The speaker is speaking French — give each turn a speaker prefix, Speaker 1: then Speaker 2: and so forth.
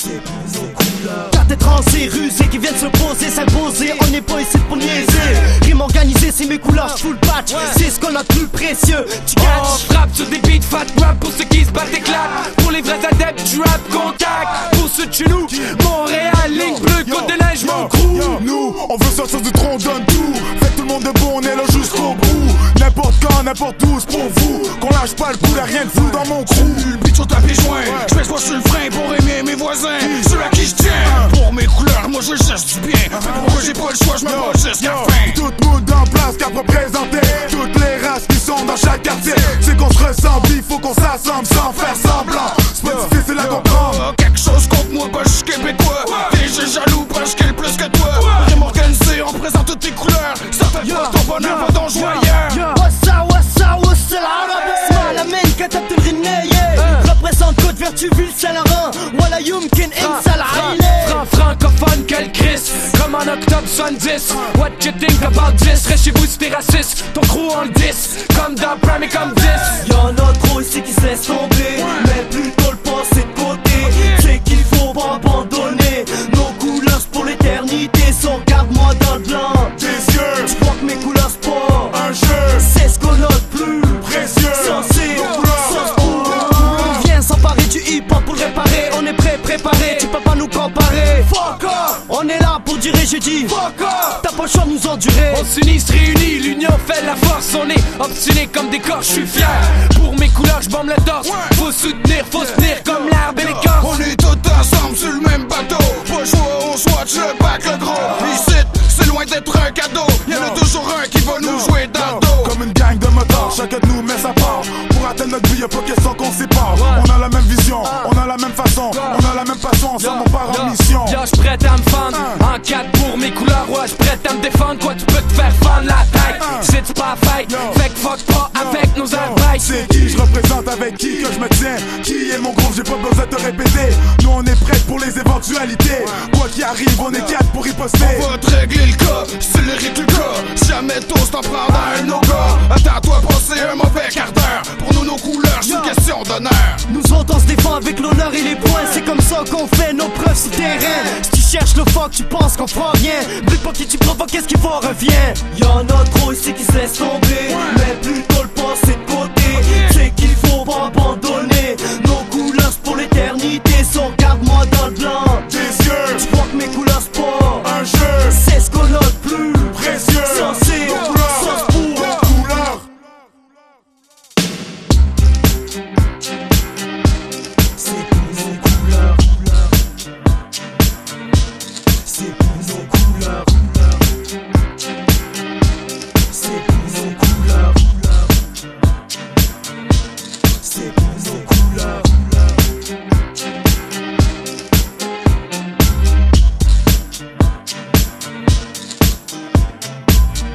Speaker 1: 4 étrangers rusés qui viennent se poser, s'imposer. On n'est pas ici pour niaiser. Rime organisée, c'est mes couleurs, full patch. C'est ce qu'on a de plus précieux. Tu catch.
Speaker 2: On frappe sur des beats fat rap pour ceux qui se battent éclate. Pour les vrais adeptes du rap contact. Pour ceux de chez nous, Montréal, ligne bleue, côte de neige, mon crew.
Speaker 3: Nous, on veut sortir du tronc, on donne tout. Faites tout le monde debout, on est là jusqu'au bout. N'importe quand, n'importe où, c'est pour vous. Qu'on lâche pas le coup, y'a rien de fou dans mon crew.
Speaker 4: Le bitch au tapis joint, j'pèse pas sur le frein pour aimer mes voisins. Ceux à qui j'tiens, pour mes couleurs, moi je cherche du bien. Pourquoi j'ai pas le choix, j'me bats jusqu'à la fin.
Speaker 3: Tout le monde en place qu'à représenter toutes les races qui sont dans chaque quartier. C'est qu'on se ressemble, il faut qu'on s'assemble sans faire semblant. C'est pas difficile à comprendre.
Speaker 4: Quelque chose contre moi, bah j'suis québécois. T'es jaloux, parce je kill plus que toi. Rime organisé, on présente toutes tes couleurs. Ça fait pas ton bonheur, va donc jouer ailleurs.
Speaker 1: What's up, Smile Amen, كتبت الغناية représente Côte Vertu, Ville Saint-Laurent ولا يمكن انسى العيلة.
Speaker 2: Francophone, quel Chris, comme en octobre 70. What you think about this? Reste chez vous si t'es raciste. Ton crew on le 10, comme dans Prime et comme 10.
Speaker 1: Y'en a trop ici qui se laissent tomber, mais plutôt le penser de côté. C'est qu'il faut pas abandonner. Nos couleurs c'est pour l'éternité. So regarde-moi dans le blanc
Speaker 3: Tes yeux,
Speaker 1: tu vois que mes couleurs c'est pas
Speaker 3: un jeu,
Speaker 1: c'est ce qu'on a de plus
Speaker 3: précieux.
Speaker 1: censé. Viens s'emparer du hip-hop pour le réparer. On est prêt, préparé, tu peux pas nous comparer. Fuck off. On est là pour durer, j'ai dit fuck off. T'as pas le choix de nous endurer.
Speaker 2: On s'unit, se réunit, l'union fait la force. On est obstinés comme des corps, je suis fier. Pour mes couleurs, je bombe le torse. Faut soutenir, faut se tenir comme l'arbre et l'écorce.
Speaker 4: On est tous ensemble sur le même bateau. Pas le choix, on swatch le bac le gros. Ici, c'est loin d'être un cadeau. Y'en a toujours un qui va nous jouer dans le dos.
Speaker 3: Comme une gang de motards, chacun de nous met sa part. Pour atteindre notre but, y'a pas question qu'on sépare. On a la même vision, on a la même façon, on a la même passion, ensemble on part en mission.
Speaker 2: Yo, j'prête à me fendre en 4 pour mes couleurs. Ouais, j'prête à me défendre. Quoi, tu peux te faire fendre la tête. C'est pas fight, fait que fuck pas avec nos arbres.
Speaker 3: C'est qui je représente, avec qui que je me tiens. Qui est mon groupe, j'ai pas besoin de te répéter. Nous on est prêts pour les éventualités. Quoi qu'il arrive, on est 4 pour y poster.
Speaker 4: On va te régler le cas, c'est le rythme du cas. Jamais tous t'en prendre un no-gars. Attends-toi passer un mauvais quart d'heure. Pour nous, nos couleurs, c'est une question d'honneur.
Speaker 1: Nous autres on se défend avec l'honneur et les points. C'est comme ça qu'on fait nos preuves sur terrain. Si tu cherches le fuck, tu penses qu'on fera rien. Brille pas qui tu provoques, qu'est-ce qui va revient. Y'en a trop ici qui se laissent tomber, mais plutôt le penser de côté. C'est qu'il faut pas abandonner.